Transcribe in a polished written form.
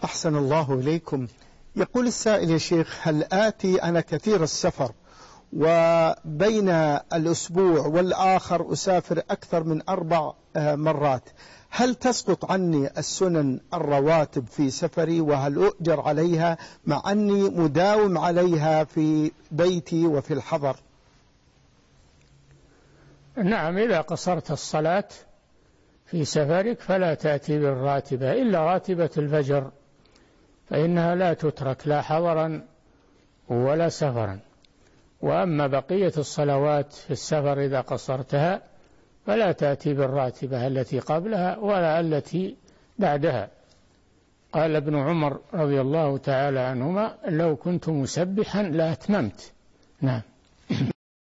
أحسن الله إليكم. يقول السائل: يا شيخ، هل آتي أنا كثير السفر وبين الأسبوع والآخر أسافر أكثر من 4 مرات، هل تسقط عني السنن الرواتب في سفري، وهل أؤجر عليها مع أني مداوم عليها في بيتي وفي الحضر؟ نعم، إذا قصرت الصلاة في سفرك فلا تأتي بالراتبة إلا راتبة الفجر، فإنها لا تترك لا حضرا ولا سفرا. وأما بقية الصلوات في السفر إذا قصرتها فلا تأتي بالراتبة التي قبلها ولا التي بعدها. قال ابن عمر رضي الله تعالى عنهما: لو كنت مسبحا لأتممت. نعم.